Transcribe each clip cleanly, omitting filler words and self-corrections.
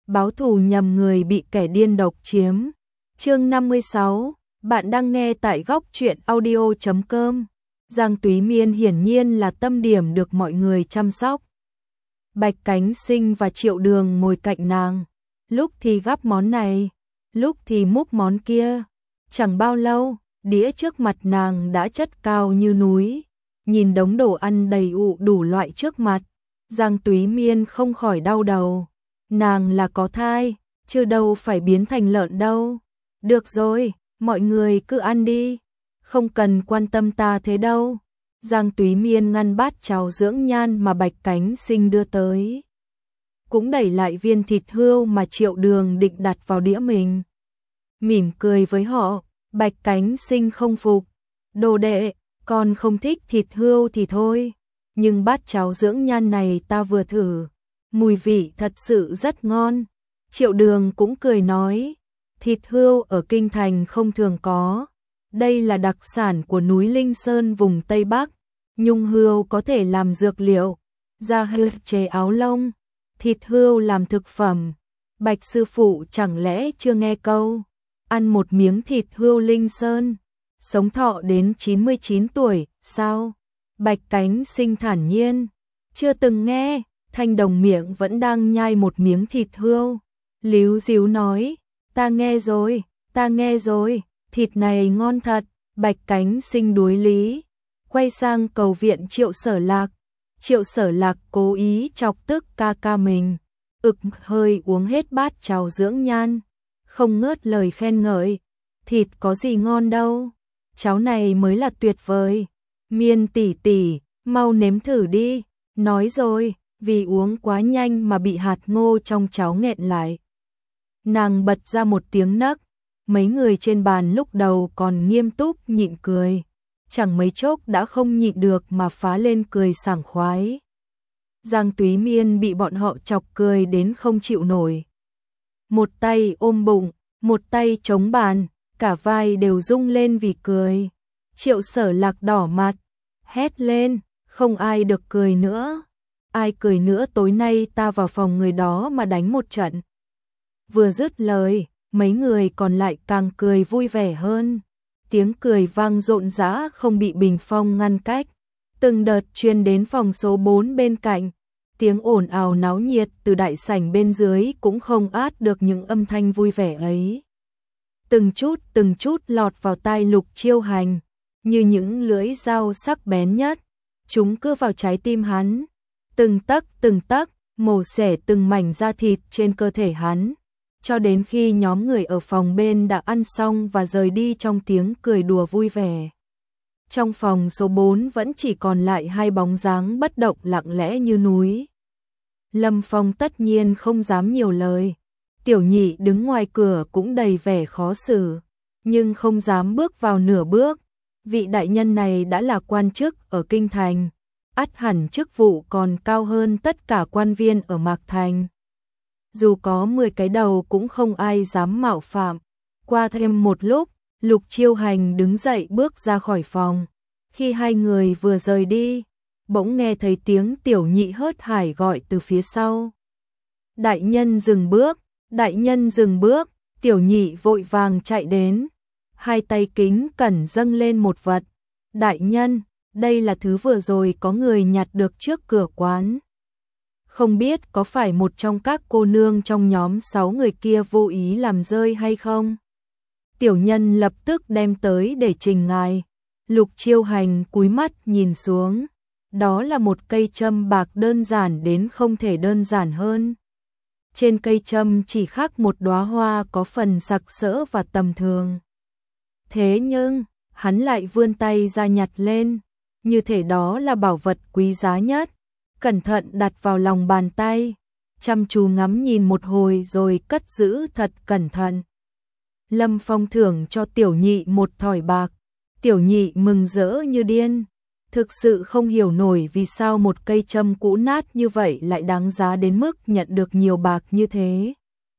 báo thù nhầm người bị kẻ điên độc chiếm. Chương 56, bạn đang nghe tại góc truyện audio.com. Giang Túy Miên hiển nhiên là tâm điểm được mọi người chăm sóc. Bạch Cánh Sinh và Triệu Đường ngồi cạnh nàng, lúc thì gắp món này, lúc thì múc món kia. Chẳng bao lâu, đĩa trước mặt nàng đã chất cao như núi. Nhìn đống đồ ăn đầy ụ đủ loại trước mặt, Giang Túy Miên không khỏi đau đầu. Nàng là có thai, chứ đâu phải biến thành lợn đâu. Được rồi, mọi người cứ ăn đi, không cần quan tâm ta thế đâu. Giang Túy Miên ngăn bát cháo dưỡng nhan mà Bạch Cánh Sinh đưa tới, cũng đẩy lại viên thịt hươu mà Triệu Đường định đặt vào đĩa mình. Mỉm cười với họ, Bạch Cánh Sinh không phục. Đồ đệ, con không thích thịt hươu thì thôi, nhưng bát cháo dưỡng nhan này ta vừa thử, mùi vị thật sự rất ngon. Triệu Đường cũng cười nói, thịt hươu ở Kinh Thành không thường có, đây là đặc sản của núi Linh Sơn vùng Tây Bắc. Nhung hươu có thể làm dược liệu, da hươu chế áo lông, thịt hươu làm thực phẩm. Bạch sư phụ chẳng lẽ chưa nghe câu, ăn một miếng thịt hươu Linh Sơn, sống thọ đến 99 tuổi, sao? Bạch Cánh Sinh thản nhiên, chưa từng nghe. Thanh Đồng miệng vẫn đang nhai một miếng thịt hươu, líu díu nói, ta nghe rồi, thịt này ngon thật. Bạch Cánh Sinh đuối lý, quay sang cầu viện Triệu Sở Lạc. Triệu Sở Lạc cố ý chọc tức ca ca mình, hơi uống hết bát cháo dưỡng nhan, không ngớt lời khen ngợi. Thịt có gì ngon đâu, cháo này mới là tuyệt vời. Miên tỷ tỷ, mau nếm thử đi. Nói rồi, vì uống quá nhanh mà bị hạt ngô trong cháo nghẹn lại. Nàng bật ra một tiếng nấc, mấy người trên bàn lúc đầu còn nghiêm túc nhịn cười, chẳng mấy chốc đã không nhịn được mà phá lên cười sảng khoái. Giang Túy Miên bị bọn họ chọc cười đến không chịu nổi. Một tay ôm bụng, một tay chống bàn, cả vai đều rung lên vì cười. Triệu Sở Lạc đỏ mặt, hét lên, không ai được cười nữa. Ai cười nữa tối nay ta vào phòng người đó mà đánh một trận. Vừa dứt lời, mấy người còn lại càng cười vui vẻ hơn. Tiếng cười vang rộn rã không bị bình phong ngăn cách. Từng đợt truyền đến phòng số 4 bên cạnh. Tiếng ồn ào náo nhiệt từ đại sảnh bên dưới cũng không át được những âm thanh vui vẻ ấy. Từng chút lọt vào tai Lục Chiêu Hành, như những lưỡi dao sắc bén nhất. Chúng cưa vào trái tim hắn, từng tấc, mổ xẻ từng mảnh da thịt trên cơ thể hắn, cho đến khi nhóm người ở phòng bên đã ăn xong và rời đi trong tiếng cười đùa vui vẻ. Trong phòng số 4 vẫn chỉ còn lại hai bóng dáng bất động lặng lẽ như núi. Lâm Phong tất nhiên không dám nhiều lời. Tiểu Nhị đứng ngoài cửa cũng đầy vẻ khó xử, nhưng không dám bước vào nửa bước. Vị đại nhân này đã là quan chức ở Kinh Thành, ắt hẳn chức vụ còn cao hơn tất cả quan viên ở Mạc Thành. Dù có 10 cái đầu cũng không ai dám mạo phạm. Qua thêm một lúc, Lục Chiêu Hành đứng dậy bước ra khỏi phòng. Khi hai người vừa rời đi, bỗng nghe thấy tiếng Tiểu Nhị hớt hải gọi từ phía sau. Đại nhân dừng bước, đại nhân dừng bước. Tiểu Nhị vội vàng chạy đến, hai tay kính cẩn dâng lên một vật. Đại nhân, đây là thứ vừa rồi có người nhặt được trước cửa quán. Không biết có phải một trong các cô nương trong nhóm 6 người kia vô ý làm rơi hay không? Tiểu nhân lập tức đem tới để trình ngài. Lục Chiêu Hành cúi mắt nhìn xuống. Đó là một cây châm bạc đơn giản đến không thể đơn giản hơn. Trên cây châm chỉ khắc một đóa hoa có phần sặc sỡ và tầm thường. Thế nhưng, hắn lại vươn tay ra nhặt lên, như thể đó là bảo vật quý giá nhất. Cẩn thận đặt vào lòng bàn tay, chăm chú ngắm nhìn một hồi rồi cất giữ thật cẩn thận. Lâm Phong thưởng cho Tiểu Nhị một thỏi bạc. Tiểu Nhị mừng rỡ như điên, thực sự không hiểu nổi vì sao một cây châm cũ nát như vậy lại đáng giá đến mức nhận được nhiều bạc như thế.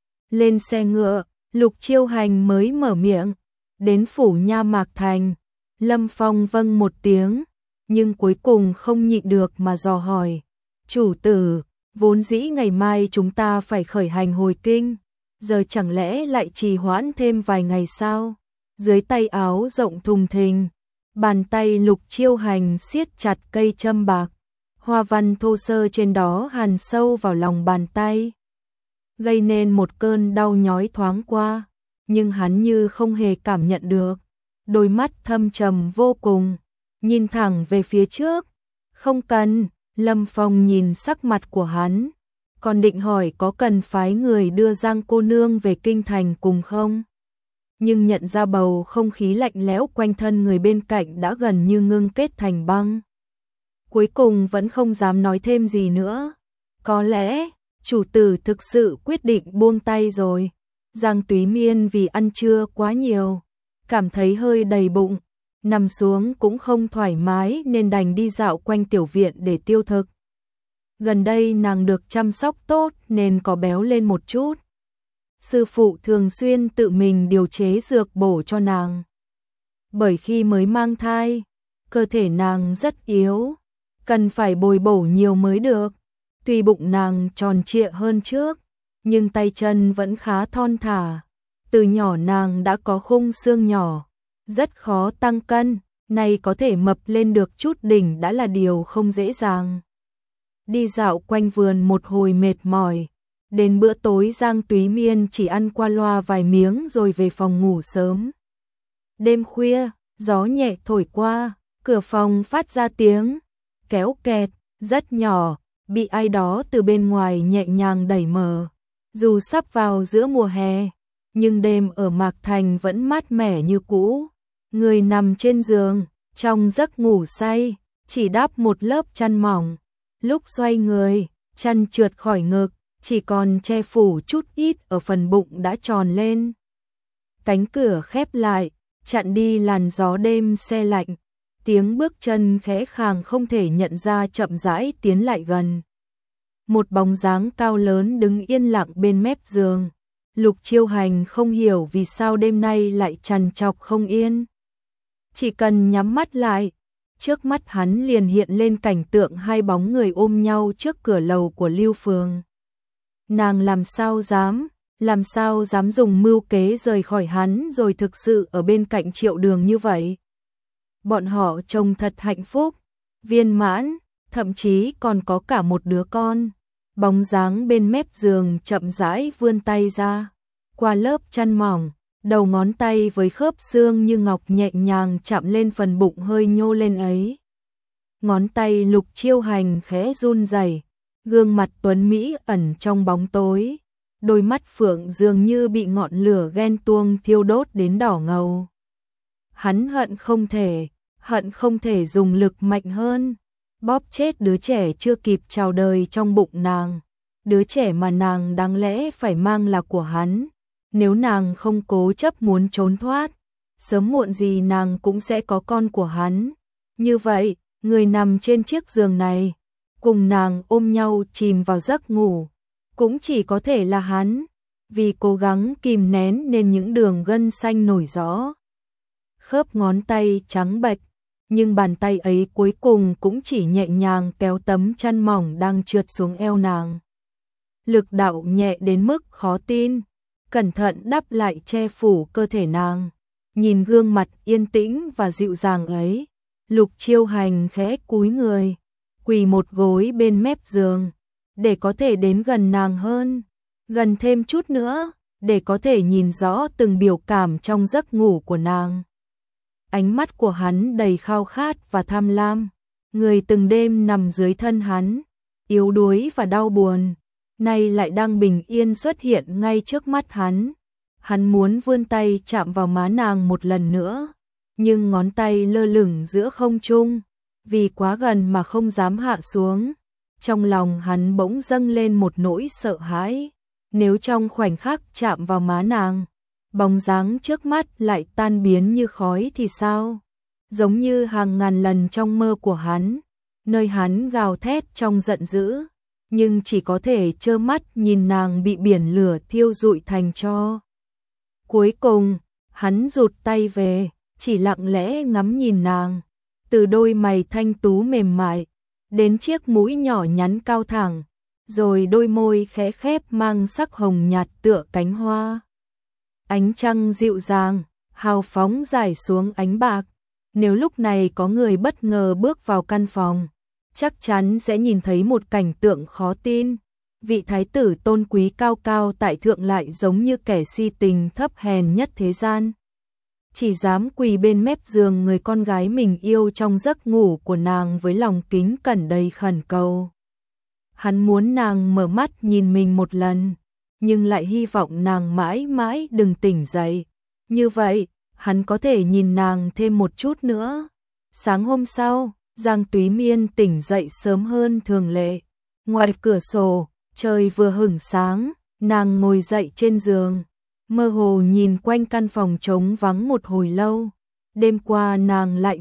Lên xe ngựa, Lục Chiêu Hành mới mở miệng. Đến phủ nha Mạc Thành. Lâm Phong vâng một tiếng, nhưng cuối cùng không nhịn được mà dò hỏi. Chủ tử, vốn dĩ ngày mai chúng ta phải khởi hành hồi kinh, giờ chẳng lẽ lại trì hoãn thêm vài ngày sao? Dưới tay áo rộng thùng thình, bàn tay Lục Chiêu Hành siết chặt cây châm bạc, hoa văn thô sơ trên đó hằn sâu vào lòng bàn tay, gây nên một cơn đau nhói thoáng qua, nhưng hắn như không hề cảm nhận được. Đôi mắt thâm trầm vô cùng, nhìn thẳng về phía trước. Không cần, Lâm Phong nhìn sắc mặt của hắn, còn định hỏi có cần phái người đưa Giang cô nương về kinh thành cùng không? Nhưng nhận ra bầu không khí lạnh lẽo quanh thân người bên cạnh đã gần như ngưng kết thành băng. Cuối cùng vẫn không dám nói thêm gì nữa. Có lẽ, chủ tử thực sự quyết định buông tay rồi. Giang Túy Miên vì ăn trưa quá nhiều, cảm thấy hơi đầy bụng, nằm xuống cũng không thoải mái nên đành đi dạo quanh tiểu viện để tiêu thực. Gần đây nàng được chăm sóc tốt nên có béo lên một chút. Sư phụ thường xuyên tự mình điều chế dược bổ cho nàng. Bởi khi mới mang thai, cơ thể nàng rất yếu, cần phải bồi bổ nhiều mới được. Tuy bụng nàng tròn trịa hơn trước, nhưng tay chân vẫn khá thon thả. Từ nhỏ nàng đã có khung xương nhỏ, rất khó tăng cân, nay có thể mập lên được chút đỉnh đã là điều không dễ dàng. Đi dạo quanh vườn một hồi mệt mỏi, đến bữa tối Giang Túy Miên chỉ ăn qua loa vài miếng rồi về phòng ngủ sớm. Đêm khuya, gió nhẹ thổi qua, cửa phòng phát ra tiếng kéo kẹt, rất nhỏ, bị ai đó từ bên ngoài nhẹ nhàng đẩy mở. Dù sắp vào giữa mùa hè, nhưng đêm ở Mạc Thành vẫn mát mẻ như cũ. Người nằm trên giường, trong giấc ngủ say, chỉ đắp một lớp chăn mỏng. Lúc xoay người, chăn trượt khỏi ngực, chỉ còn che phủ chút ít ở phần bụng đã tròn lên. Cánh cửa khép lại, chặn đi làn gió đêm se lạnh. Tiếng bước chân khẽ khàng không thể nhận ra chậm rãi tiến lại gần. Một bóng dáng cao lớn đứng yên lặng bên mép giường. Lục Chiêu Hành không hiểu vì sao đêm nay lại trằn trọc không yên. Chỉ cần nhắm mắt lại, trước mắt hắn liền hiện lên cảnh tượng hai bóng người ôm nhau trước cửa lầu của Lưu Phường. Nàng làm sao dám dùng mưu kế rời khỏi hắn rồi thực sự ở bên cạnh Triệu Đường như vậy. Bọn họ trông thật hạnh phúc, viên mãn, thậm chí còn có cả một đứa con. Bóng dáng bên mép giường chậm rãi vươn tay ra, qua lớp chăn mỏng, đầu ngón tay với khớp xương như ngọc nhẹ nhàng chạm lên phần bụng hơi nhô lên ấy. Ngón tay Lục Chiêu Hành khẽ run rẩy, gương mặt tuấn mỹ ẩn trong bóng tối, đôi mắt phượng dường như bị ngọn lửa ghen tuông thiêu đốt đến đỏ ngầu. Hắn hận không thể dùng lực mạnh hơn, bóp chết đứa trẻ chưa kịp chào đời trong bụng nàng. Đứa trẻ mà nàng đáng lẽ phải mang là của hắn. Nếu nàng không cố chấp muốn trốn thoát, sớm muộn gì nàng cũng sẽ có con của hắn. Như vậy, người nằm trên chiếc giường này, cùng nàng ôm nhau chìm vào giấc ngủ, cũng chỉ có thể là hắn. Vì cố gắng kìm nén nên những đường gân xanh nổi rõ. Khớp ngón tay trắng bệch, nhưng bàn tay ấy cuối cùng cũng chỉ nhẹ nhàng kéo tấm chăn mỏng đang trượt xuống eo nàng. Lực đạo nhẹ đến mức khó tin, cẩn thận đắp lại che phủ cơ thể nàng. Nhìn gương mặt yên tĩnh và dịu dàng ấy, Lục Chiêu Hành khẽ cúi người, quỳ một gối bên mép giường, để có thể đến gần nàng hơn, gần thêm chút nữa, để có thể nhìn rõ từng biểu cảm trong giấc ngủ của nàng. Ánh mắt của hắn đầy khao khát và tham lam, người từng đêm nằm dưới thân hắn, yếu đuối và đau buồn, nay lại đang bình yên xuất hiện ngay trước mắt hắn. Hắn muốn vươn tay chạm vào má nàng một lần nữa, nhưng ngón tay lơ lửng giữa không trung, vì quá gần mà không dám hạ xuống. Trong lòng hắn bỗng dâng lên một nỗi sợ hãi, nếu trong khoảnh khắc chạm vào má nàng, bóng dáng trước mắt lại tan biến như khói thì sao? Giống như hàng ngàn lần trong mơ của hắn, nơi hắn gào thét trong giận dữ, nhưng chỉ có thể trơ mắt nhìn nàng bị biển lửa thiêu rụi thành tro. Cuối cùng, hắn rụt tay về, chỉ lặng lẽ ngắm nhìn nàng, từ đôi mày thanh tú mềm mại, đến chiếc mũi nhỏ nhắn cao thẳng, rồi đôi môi khẽ khép mang sắc hồng nhạt tựa cánh hoa. Ánh trăng dịu dàng, hào phóng rải xuống ánh bạc. Nếu lúc này có người bất ngờ bước vào căn phòng, chắc chắn sẽ nhìn thấy một cảnh tượng khó tin. Vị thái tử tôn quý cao cao tại thượng lại giống như kẻ si tình thấp hèn nhất thế gian. Chỉ dám quỳ bên mép giường người con gái mình yêu trong giấc ngủ của nàng với lòng kính cẩn đầy khẩn cầu. Hắn muốn nàng mở mắt nhìn mình một lần, nhưng lại hy vọng nàng mãi mãi đừng tỉnh dậy. Như vậy, hắn có thể nhìn nàng thêm một chút nữa. Sáng hôm sau, Giang Túy Miên tỉnh dậy sớm hơn thường lệ. Ngoài cửa sổ, trời vừa hửng sáng, nàng ngồi dậy trên giường, mơ hồ nhìn quanh căn phòng trống vắng một hồi lâu. Đêm qua nàng lại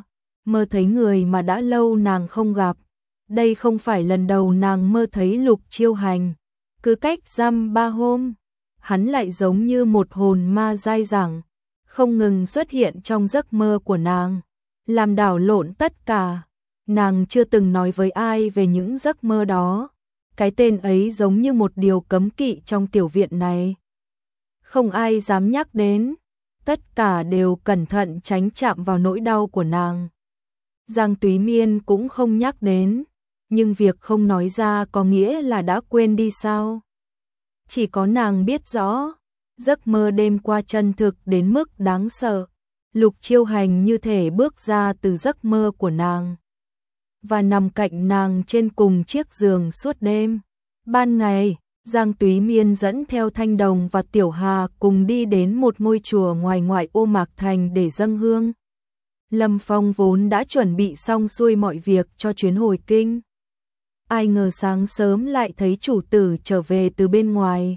mơ thấy người mà đã lâu nàng không gặp. Đây không phải lần đầu nàng mơ thấy Lục Chiêu Hành. Cứ cách dăm 3 hôm, hắn lại giống như một hồn ma dai dẳng, không ngừng xuất hiện trong giấc mơ của nàng, làm đảo lộn tất cả. Nàng chưa từng nói với ai về những giấc mơ đó. Cái tên ấy giống như một điều cấm kỵ trong tiểu viện này. Không ai dám nhắc đến, tất cả đều cẩn thận tránh chạm vào nỗi đau của nàng. Giang Túy Miên cũng không nhắc đến, nhưng việc không nói ra có nghĩa là đã quên đi sao? Chỉ có nàng biết rõ, giấc mơ đêm qua chân thực đến mức đáng sợ. Lục Chiêu Hành như thể bước ra từ giấc mơ của nàng và nằm cạnh nàng trên cùng chiếc giường suốt đêm. Ban ngày, Giang Túy Miên dẫn theo Thanh Đồng và Tiểu Hà cùng đi đến một ngôi chùa ngoài ngoại ô Mạc Thành để dâng hương. Lâm Phong vốn đã chuẩn bị xong xuôi mọi việc cho chuyến hồi kinh. Ai ngờ sáng sớm lại thấy chủ tử trở về từ bên ngoài.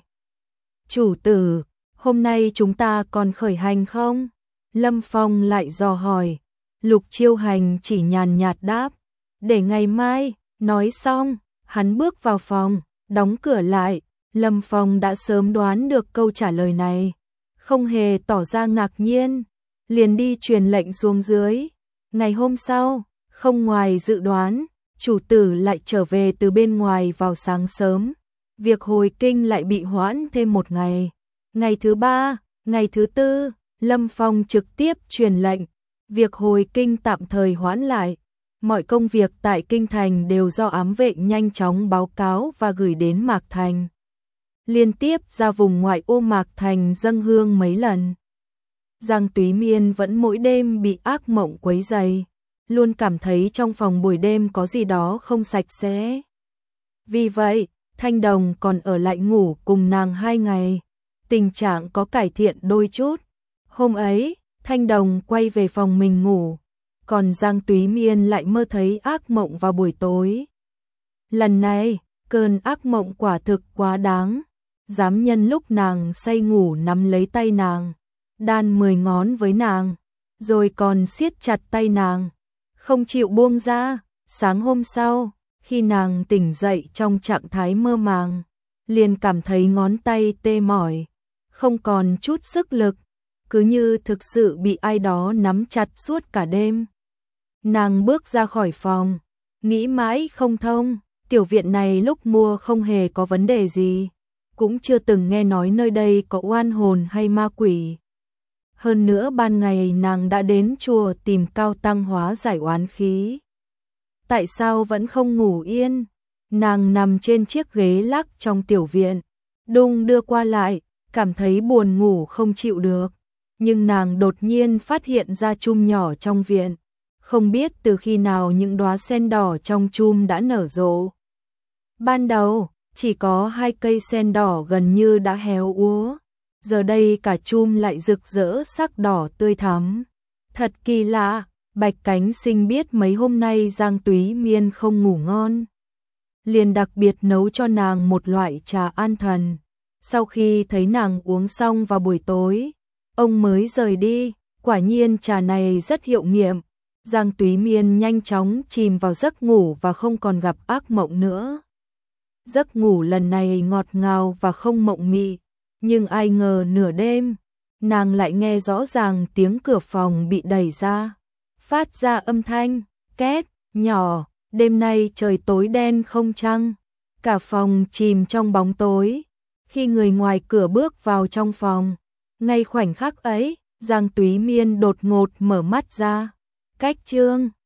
Chủ tử, hôm nay chúng ta còn khởi hành không? Lâm Phong lại dò hỏi. Lục Chiêu Hành chỉ nhàn nhạt đáp, để ngày mai. Nói xong, hắn bước vào phòng, đóng cửa lại. Lâm Phong đã sớm đoán được câu trả lời này, không hề tỏ ra ngạc nhiên, liền đi truyền lệnh xuống dưới. Ngày hôm sau, không ngoài dự đoán, chủ tử lại trở về từ bên ngoài vào sáng sớm. Việc hồi kinh lại bị hoãn thêm một ngày. Ngày thứ 3, ngày thứ 4, Lâm Phong trực tiếp truyền lệnh, việc hồi kinh tạm thời hoãn lại. Mọi công việc tại kinh thành đều do ám vệ nhanh chóng báo cáo và gửi đến Mạc Thành. Liên tiếp ra vùng ngoại ô Mạc Thành dâng hương mấy lần. Giang Túy Miên vẫn mỗi đêm bị ác mộng quấy rầy, luôn cảm thấy trong phòng buổi đêm có gì đó không sạch sẽ. Vì vậy, Thanh Đồng còn ở lại ngủ cùng nàng 2 ngày, tình trạng có cải thiện đôi chút. Hôm ấy, Thanh Đồng quay về phòng mình ngủ, còn Giang Túy Miên lại mơ thấy ác mộng vào buổi tối. Lần này, cơn ác mộng quả thực quá đáng, dám nhân lúc nàng say ngủ nắm lấy tay nàng, đan 10 ngón với nàng, rồi còn siết chặt tay nàng, không chịu buông ra. Sáng hôm sau, khi nàng tỉnh dậy trong trạng thái mơ màng, liền cảm thấy ngón tay tê mỏi, không còn chút sức lực, cứ như thực sự bị ai đó nắm chặt suốt cả đêm. Nàng bước ra khỏi phòng, nghĩ mãi không thông, tiểu viện này lúc mua không hề có vấn đề gì, cũng chưa từng nghe nói nơi đây có oan hồn hay ma quỷ. Hơn nữa ban ngày nàng đã đến chùa tìm Cao Tăng hóa giải oán khí. Tại sao vẫn không ngủ yên? Nàng nằm trên chiếc ghế lắc trong tiểu viện, đung đưa qua lại, cảm thấy buồn ngủ không chịu được. Nhưng nàng đột nhiên phát hiện ra chum nhỏ trong viện. Không biết từ khi nào những đóa sen đỏ trong chum đã nở rộ. Ban đầu, chỉ có 2 cây sen đỏ gần như đã héo úa. Giờ đây cả chum lại rực rỡ sắc đỏ tươi thắm. Thật kỳ lạ, Bạch Cánh Sinh biết mấy hôm nay Giang Túy Miên không ngủ ngon, liền đặc biệt nấu cho nàng một loại trà an thần. Sau khi thấy nàng uống xong vào buổi tối, ông mới rời đi. Quả nhiên trà này rất hiệu nghiệm. Giang Túy Miên nhanh chóng chìm vào giấc ngủ và không còn gặp ác mộng nữa. Giấc ngủ lần này ngọt ngào và không mộng mị, nhưng ai ngờ nửa đêm, nàng lại nghe rõ ràng tiếng cửa phòng bị đẩy ra, phát ra âm thanh két nhỏ. Đêm nay trời tối đen không trăng, Cả phòng chìm trong bóng tối. Khi người ngoài cửa bước vào trong phòng, ngay khoảnh khắc ấy, Giang Túy Miên đột ngột mở mắt ra. Cách chương